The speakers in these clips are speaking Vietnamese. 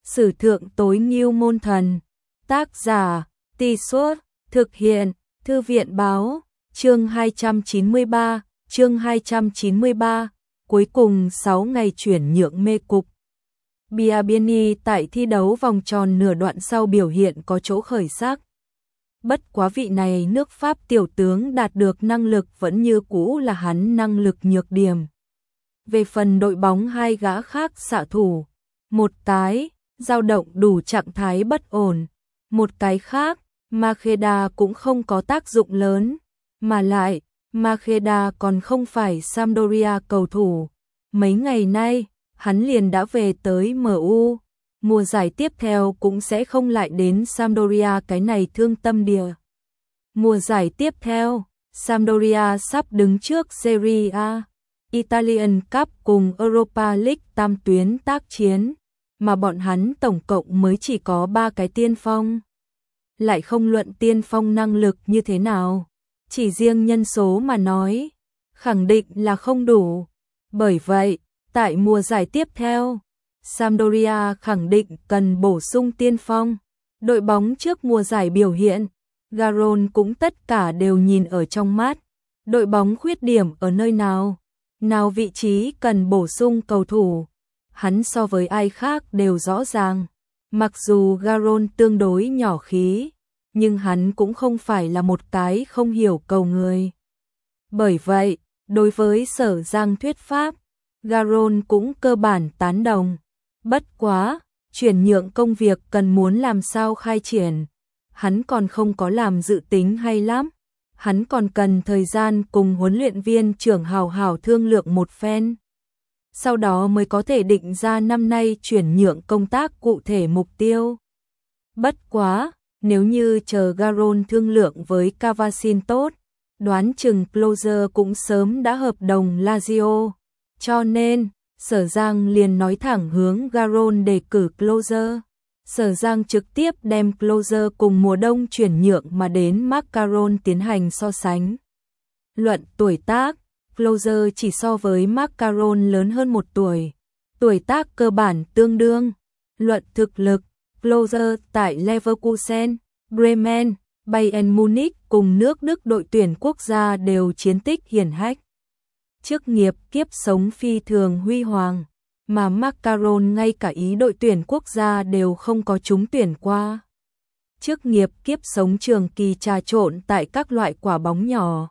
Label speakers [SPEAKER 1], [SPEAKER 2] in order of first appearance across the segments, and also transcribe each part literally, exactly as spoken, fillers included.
[SPEAKER 1] Sử thượng tối ngưu môn thần. Tác giả, Tì Suốt, thực hiện, Thư viện báo, chương hai trăm chín mươi ba, chương hai trăm chín mươi ba, cuối cùng sáu ngày chuyển nhượng mê cục. Biabiany tại thi đấu vòng tròn nửa đoạn sau biểu hiện có chỗ khởi sắc. Bất quá vị này nước Pháp tiểu tướng đạt được năng lực vẫn như cũ là hắn năng lực nhược điểm. Về phần đội bóng hai gã khác xạ thủ, một cái dao động đủ trạng thái bất ổn, một cái khác, Makheda cũng không có tác dụng lớn, mà lại, Makheda còn không phải Sampdoria cầu thủ. Mấy ngày nay, hắn liền đã về tới em u, mùa giải tiếp theo cũng sẽ không lại đến Sampdoria, cái này thương tâm địa. Mùa giải tiếp theo, Sampdoria sắp đứng trước Serie A, Italian Cup cùng Europa League tam tuyến tác chiến, mà bọn hắn tổng cộng mới chỉ có ba cái tiên phong. Lại không luận tiên phong năng lực như thế nào, chỉ riêng nhân số mà nói, khẳng định là không đủ. Bởi vậy, tại mùa giải tiếp theo, Sampdoria khẳng định cần bổ sung tiên phong. Đội bóng trước mùa giải biểu hiện, Garon cũng tất cả đều nhìn ở trong mắt. Đội bóng khuyết điểm ở nơi nào? Nào vị trí cần bổ sung cầu thủ? Hắn so với ai khác đều rõ ràng. Mặc dù Garon tương đối nhỏ khí, nhưng hắn cũng không phải là một cái không hiểu cầu người. Bởi vậy, đối với Sở Giang thuyết pháp, Garon cũng cơ bản tán đồng. Bất quá, chuyển nhượng công việc cần muốn làm sao khai triển, hắn còn không có làm dự tính hay lắm. Hắn còn cần thời gian cùng huấn luyện viên trưởng hào hào thương lượng một phen. Sau đó mới có thể định ra năm nay chuyển nhượng công tác cụ thể mục tiêu. Bất quá, nếu như chờ Garon thương lượng với Cavasin tốt, đoán chừng Closer cũng sớm đã hợp đồng Lazio. Cho nên, Sở Giang liền nói thẳng hướng Garon đề cử Closer. Sở Giang trực tiếp đem Closer cùng mùa đông chuyển nhượng mà đến Macaron tiến hành so sánh. Luận tuổi tác, Closer chỉ so với Macaron lớn hơn một tuổi. Tuổi tác cơ bản tương đương. Luận thực lực, Closer tại Leverkusen, Bremen, Bayern Munich cùng nước Đức đội tuyển quốc gia đều chiến tích hiển hách. Chức nghiệp kiếp sống phi thường huy hoàng, mà Macaron ngay cả ý đội tuyển quốc gia đều không có trúng tuyển qua. Chức nghiệp kiếp sống trường kỳ trà trộn tại các loại quả bóng nhỏ.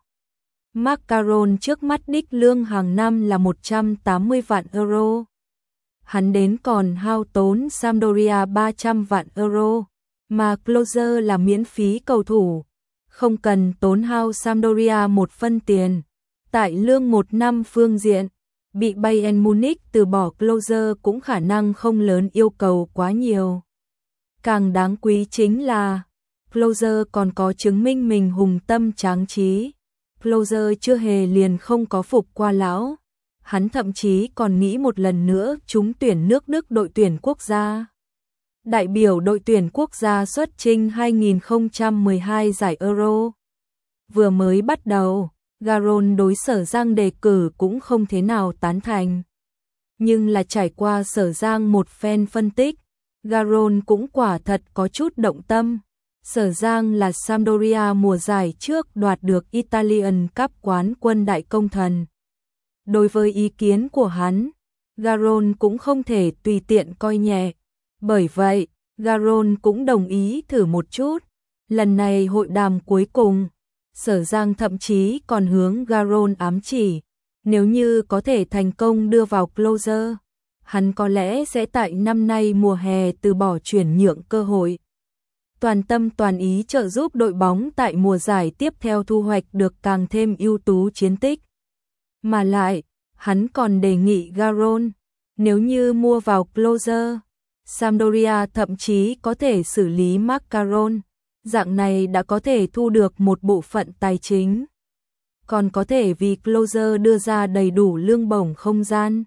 [SPEAKER 1] Macaron trước mắt đích lương hàng năm là một trăm tám mươi vạn euro. Hắn đến còn hao tốn Sampdoria ba trăm vạn euro, mà Closer là miễn phí cầu thủ, không cần tốn hao Sampdoria một phân tiền. Tại lương một năm phương diện, bị Bayern Munich từ bỏ Closer cũng khả năng không lớn yêu cầu quá nhiều. Càng đáng quý chính là, Closer còn có chứng minh mình hùng tâm tráng trí. Closer chưa hề liền không có phục qua lão. Hắn thậm chí còn nghĩ một lần nữa trúng tuyển nước Đức đội tuyển quốc gia. Đại biểu đội tuyển quốc gia xuất chinh hai không một hai giải Euro. Vừa mới bắt đầu, Garon đối Sở Giang đề cử cũng không thế nào tán thành. Nhưng là trải qua Sở Giang một phen phân tích, Garon cũng quả thật có chút động tâm. Sở Giang là Sampdoria mùa giải trước đoạt được Italian Cup quán quân đại công thần. Đối với ý kiến của hắn, Garon cũng không thể tùy tiện coi nhẹ. Bởi vậy, Garon cũng đồng ý thử một chút. Lần này hội đàm cuối cùng, Sở Giang thậm chí còn hướng Garon ám chỉ, nếu như có thể thành công đưa vào Closer, hắn có lẽ sẽ tại năm nay mùa hè từ bỏ chuyển nhượng cơ hội. Toàn tâm toàn ý trợ giúp đội bóng tại mùa giải tiếp theo thu hoạch được càng thêm ưu tú chiến tích. Mà lại, hắn còn đề nghị Garon, nếu như mua vào Closer, Sampdoria thậm chí có thể xử lý Macaron. Dạng này đã có thể thu được một bộ phận tài chính. Còn có thể vì Closer đưa ra đầy đủ lương bổng không gian.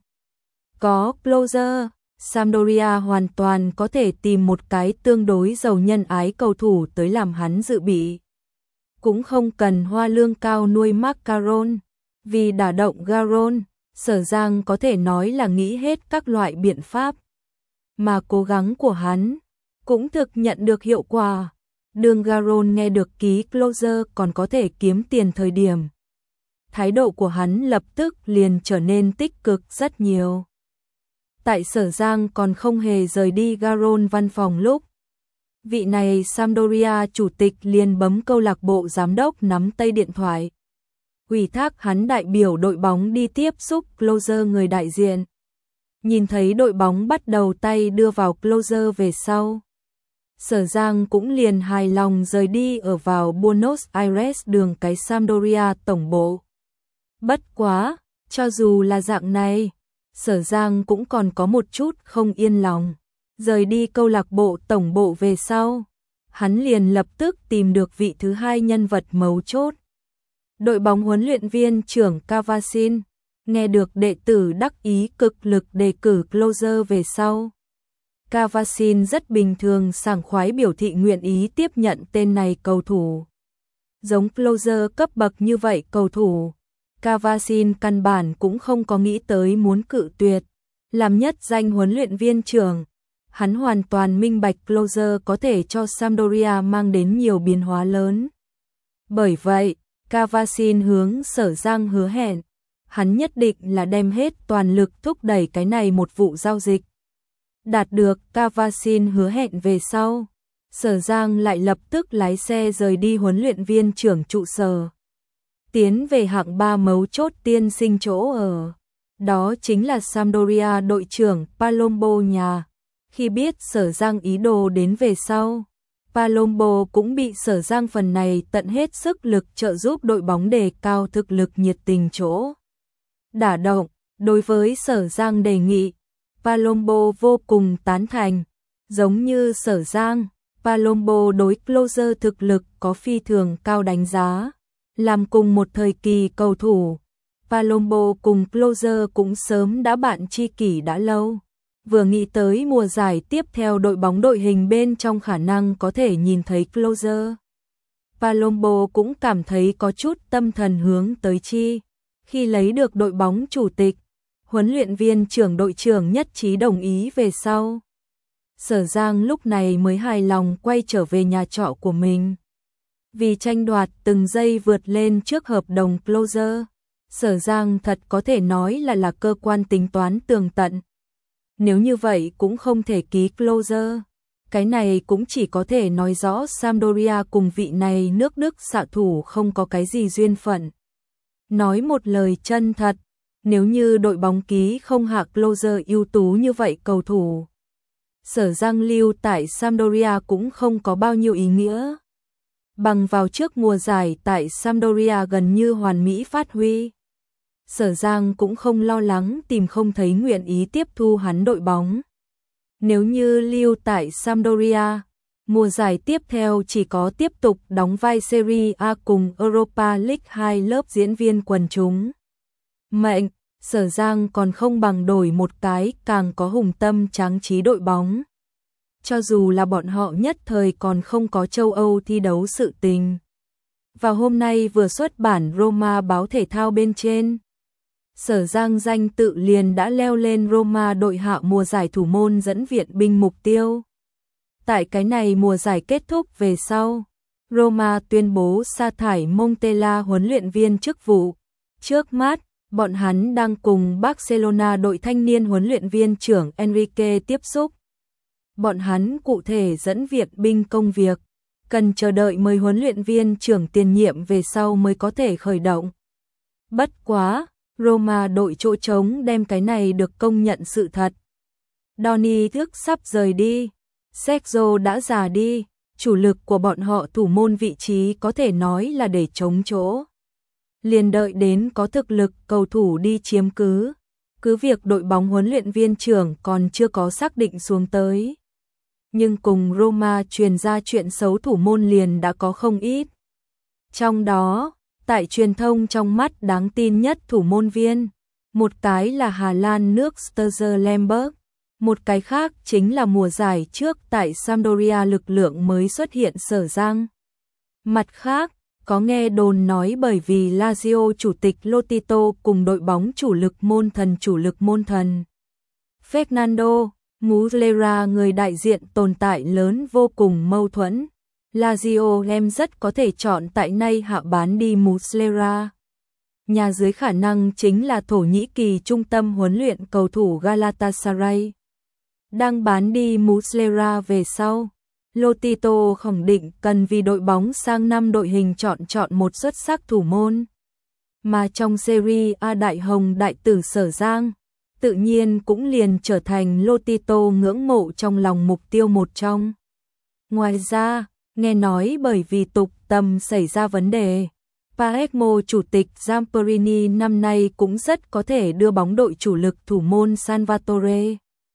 [SPEAKER 1] Có Closer, Sampdoria hoàn toàn có thể tìm một cái tương đối giàu nhân ái cầu thủ tới làm hắn dự bị. Cũng không cần hoa lương cao nuôi Macaron. Vì đả động Garon, Sở Giang có thể nói là nghĩ hết các loại biện pháp. mà cố gắng của hắn cũng thực nhận được hiệu quả. Đường Garon nghe được ký closer còn có thể kiếm tiền thời điểm. Thái độ của hắn lập tức liền trở nên tích cực rất nhiều. Tại Sở Giang còn không hề rời đi Garon văn phòng lúc. Vị này Sampdoria chủ tịch liền bấm câu lạc bộ giám đốc nắm tay điện thoại. Ủy thác hắn đại biểu đội bóng đi tiếp xúc closer người đại diện. Nhìn thấy đội bóng bắt đầu tay đưa vào closer về sau. Sở Giang cũng liền hài lòng rời đi ở vào Buenos Aires đường cái Sampdoria tổng bộ. Bất quá, cho dù là dạng này, Sở Giang cũng còn có một chút không yên lòng. Rời đi câu lạc bộ tổng bộ về sau, hắn liền lập tức tìm được vị thứ hai nhân vật mấu chốt. Đội bóng huấn luyện viên trưởng Cavasin, nghe được đệ tử đắc ý cực lực đề cử closer về sau. Cavasin rất bình thường sảng khoái biểu thị nguyện ý tiếp nhận tên này cầu thủ. Giống closer cấp bậc như vậy cầu thủ, Cavasin căn bản cũng không có nghĩ tới muốn cự tuyệt. Làm nhất danh huấn luyện viên trưởng, hắn hoàn toàn minh bạch closer có thể cho Sampdoria mang đến nhiều biến hóa lớn. Bởi vậy, Cavasin hướng Sở Giang hứa hẹn, hắn nhất định là đem hết toàn lực thúc đẩy cái này một vụ giao dịch. Đạt được Cavasin hứa hẹn về sau, Sở Giang lại lập tức lái xe rời đi huấn luyện viên trưởng trụ sở. Tiến về hạng ba mấu chốt tiên sinh chỗ ở. Đó chính là Sampdoria đội trưởng Palombo nhà. Khi biết Sở Giang ý đồ đến về sau, Palombo cũng bị Sở Giang phần này tận hết sức lực trợ giúp đội bóng đề cao thực lực nhiệt tình chỗ. Đả động, đối với Sở Giang đề nghị, Palombo vô cùng tán thành. Giống như Sở Giang, Palombo đối closer thực lực có phi thường cao đánh giá. Làm cùng một thời kỳ cầu thủ, Palombo cùng closer cũng sớm đã bạn tri kỷ đã lâu. Vừa nghĩ tới mùa giải tiếp theo đội bóng đội hình bên trong khả năng có thể nhìn thấy closer, Palombo cũng cảm thấy có chút tâm thần hướng tới chi. Khi lấy được đội bóng chủ tịch, huấn luyện viên trưởng đội trưởng nhất trí đồng ý về sau. Sở Giang lúc này mới hài lòng quay trở về nhà trọ của mình. Vì tranh đoạt từng giây vượt lên trước hợp đồng closer, Sở Giang thật có thể nói là là cơ quan tính toán tường tận. Nếu như vậy cũng không thể ký closer. Cái này cũng chỉ có thể nói rõ Sampdoria cùng vị này nước Đức xạ thủ không có cái gì duyên phận. Nói một lời chân thật, nếu như đội bóng ký không hạ closer ưu tú như vậy cầu thủ, Sở Giang lưu tại Sampdoria cũng không có bao nhiêu ý nghĩa. Bằng vào trước mùa giải tại Sampdoria gần như hoàn mỹ phát huy, Sở Giang cũng không lo lắng tìm không thấy nguyện ý tiếp thu hắn đội bóng. Nếu như lưu tại Sampdoria, mùa giải tiếp theo chỉ có tiếp tục đóng vai Serie A cùng Europa League hai lớp diễn viên quần chúng. Mệnh, Sở Giang còn không bằng đổi một cái càng có hùng tâm tráng trí đội bóng. Cho dù là bọn họ nhất thời còn không có châu Âu thi đấu sự tình. Vào hôm nay vừa xuất bản Roma báo thể thao bên trên, Sở Giang danh tự liền đã leo lên Roma đội hạ mùa giải thủ môn dẫn viện binh mục tiêu. Tại cái này mùa giải kết thúc về sau, Roma tuyên bố sa thải Montella huấn luyện viên chức vụ. Trước mắt, bọn hắn đang cùng Barcelona đội thanh niên huấn luyện viên trưởng Enrique tiếp xúc. Bọn hắn cụ thể dẫn viện binh công việc, cần chờ đợi mời huấn luyện viên trưởng tiền nhiệm về sau mới có thể khởi động. Bất quá, Roma đội chỗ trống đem cái này được công nhận sự thật. Donny thức sắp rời đi, Sergio đã già đi, chủ lực của bọn họ thủ môn vị trí có thể nói là để trống chỗ. Liền đợi đến có thực lực cầu thủ đi chiếm cứ, cứ việc đội bóng huấn luyện viên trưởng còn chưa có xác định xuống tới. Nhưng cùng Roma truyền ra chuyện xấu thủ môn liền đã có không ít. Trong đó, tại truyền thông trong mắt đáng tin nhất thủ môn viên, một cái là Hà Lan nước Sturzer Lemberg, một cái khác chính là mùa giải trước tại Sampdoria lực lượng mới xuất hiện Sở Giang. Mặt khác, có nghe đồn nói bởi vì Lazio chủ tịch Lotito cùng đội bóng chủ lực môn thần chủ lực môn thần Fernando Muslera người đại diện tồn tại lớn vô cùng mâu thuẫn. Lazio em rất có thể chọn tại nay hạ bán đi Muslera. Nhà dưới khả năng chính là Thổ Nhĩ Kỳ trung tâm huấn luyện cầu thủ Galatasaray. Đang bán đi Muslera về sau, Lotito khẳng định cần vì đội bóng sang năm đội hình chọn chọn một xuất sắc thủ môn. Mà trong Serie A đại hồng đại tử Sở Giang, tự nhiên cũng liền trở thành Lotito ngưỡng mộ trong lòng mục tiêu một trong. Ngoài ra, nghe nói bởi vì tục tầm xảy ra vấn đề, Palermo chủ tịch Zamperini năm nay cũng rất có thể đưa bóng đội chủ lực thủ môn Salvatore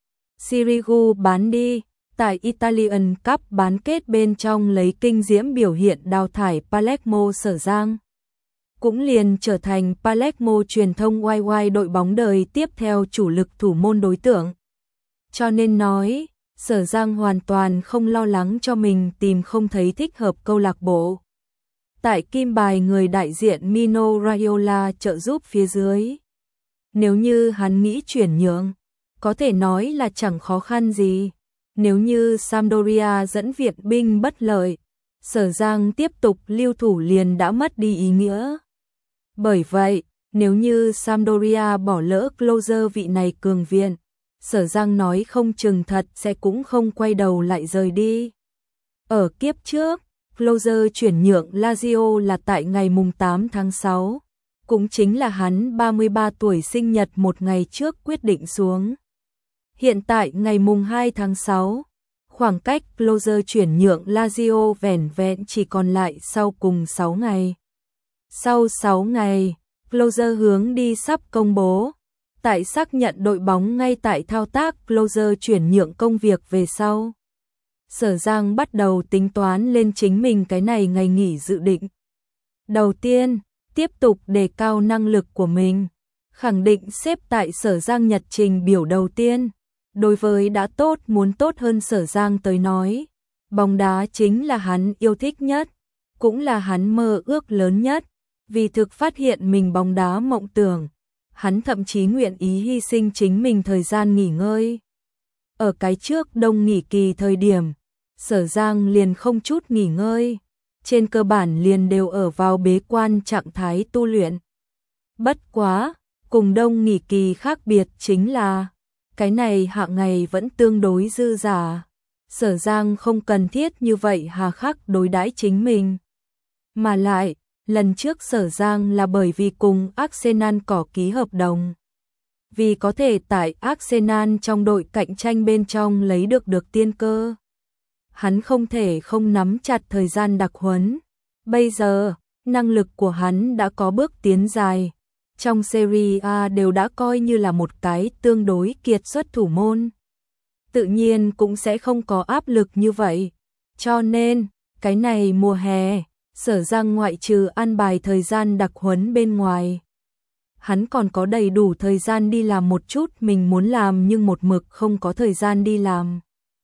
[SPEAKER 1] Sirigu bán đi. Tại Italian Cup bán kết bên trong lấy kinh diễm biểu hiện đào thải Palermo Sở Giang. Cũng liền trở thành Palermo truyền thông oai oai đội bóng đời tiếp theo chủ lực thủ môn đối tượng. Cho nên nói, Sở Giang hoàn toàn không lo lắng cho mình tìm không thấy thích hợp câu lạc bộ. Tại kim bài người đại diện Mino Raiola trợ giúp phía dưới. Nếu như hắn nghĩ chuyển nhượng, có thể nói là chẳng khó khăn gì. Nếu như Sampdoria dẫn viện binh bất lợi, Sở Giang tiếp tục lưu thủ liền đã mất đi ý nghĩa. Bởi vậy, nếu như Sampdoria bỏ lỡ Klose vị này cường viện, Sở Giang nói không chừng thật sẽ cũng không quay đầu lại rời đi. Ở kiếp trước, Klose chuyển nhượng Lazio là tại ngày mùng tám tháng sáu, cũng chính là hắn ba mươi ba tuổi sinh nhật một ngày trước quyết định xuống. Hiện tại ngày mùng hai tháng sáu, khoảng cách Klose chuyển nhượng Lazio vẻn vẹn chỉ còn lại sau cùng sáu ngày. Sau sáu ngày, Klose hướng đi sắp công bố. Tại xác nhận đội bóng ngay tại thao tác Klose chuyển nhượng công việc về sau. Sở Giang bắt đầu tính toán lên chính mình cái này ngày nghỉ dự định. Đầu tiên, tiếp tục đề cao năng lực của mình, khẳng định xếp tại Sở Giang nhật trình biểu đầu tiên. Đối với đã tốt muốn tốt hơn Sở Giang tới nói, bóng đá chính là hắn yêu thích nhất, cũng là hắn mơ ước lớn nhất. Vì thực phát hiện mình bóng đá mộng tưởng, hắn thậm chí nguyện ý hy sinh chính mình thời gian nghỉ ngơi. Ở cái trước đông nghỉ kỳ thời điểm, Sở Giang liền không chút nghỉ ngơi, trên cơ bản liền đều ở vào bế quan trạng thái tu luyện. Bất quá, cùng đông nghỉ kỳ khác biệt chính là, cái này hạ ngày vẫn tương đối dư dả. Sở Giang không cần thiết như vậy hà khắc đối đãi chính mình. Mà lại, lần trước Sở Giang là bởi vì cùng Arsenal có ký hợp đồng. Vì có thể tại Arsenal trong đội cạnh tranh bên trong lấy được được tiên cơ. Hắn không thể không nắm chặt thời gian đặc huấn. Bây giờ, năng lực của hắn đã có bước tiến dài. Trong Serie A đều đã coi như là một cái tương đối kiệt xuất thủ môn. Tự nhiên cũng sẽ không có áp lực như vậy. Cho nên, cái này mùa hè, Sở Giang ngoại trừ ăn bài thời gian đặc huấn bên ngoài. Hắn còn có đầy đủ thời gian đi làm một chút mình muốn làm nhưng một mực không có thời gian đi làm.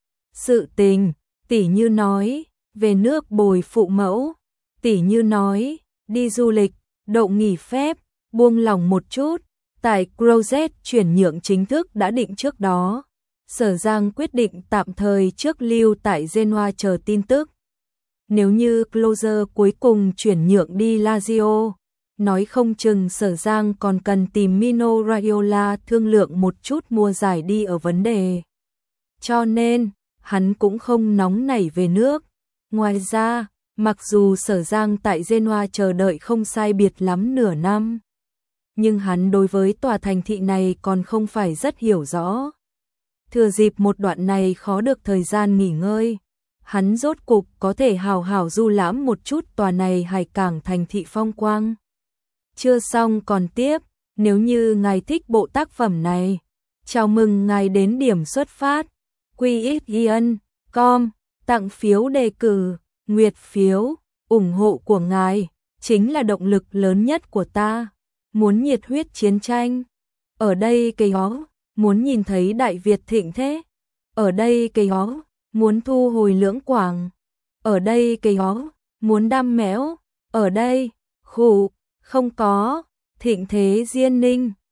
[SPEAKER 1] Sự tình, tỉ như nói, về nước bồi phụ mẫu, tỉ như nói, đi du lịch, độ nghỉ phép, buông lỏng một chút. Tại Crozet chuyển nhượng chính thức đã định trước đó. Sở Giang quyết định tạm thời trước lưu tại Genoa chờ tin tức. Nếu như Klose cuối cùng chuyển nhượng đi Lazio, nói không chừng Sở Giang còn cần tìm Mino Raiola thương lượng một chút mua giải đi ở vấn đề. Cho nên, hắn cũng không nóng nảy về nước. Ngoài ra, mặc dù Sở Giang tại Genoa chờ đợi không sai biệt lắm nửa năm, nhưng hắn đối với tòa thành thị này còn không phải rất hiểu rõ. Thừa dịp một đoạn này khó được thời gian nghỉ ngơi, hắn rốt cục có thể hào hào du lãm một chút tòa này hải cảng thành thị phong quang. Chưa xong còn tiếp, nếu như ngài thích bộ tác phẩm này, chào mừng ngài đến điểm xuất phát, quy ích yên chấm com, tặng phiếu đề cử, nguyệt phiếu, ủng hộ của ngài, chính là động lực lớn nhất của ta. Muốn nhiệt huyết chiến tranh, ở đây cây ó, muốn nhìn thấy Đại Việt thịnh thế, ở đây cây ó, muốn thu hồi Lưỡng Quảng, ở đây cây ó, muốn đam mẽo, ở đây, khủ, không có, thịnh thế Diên Ninh.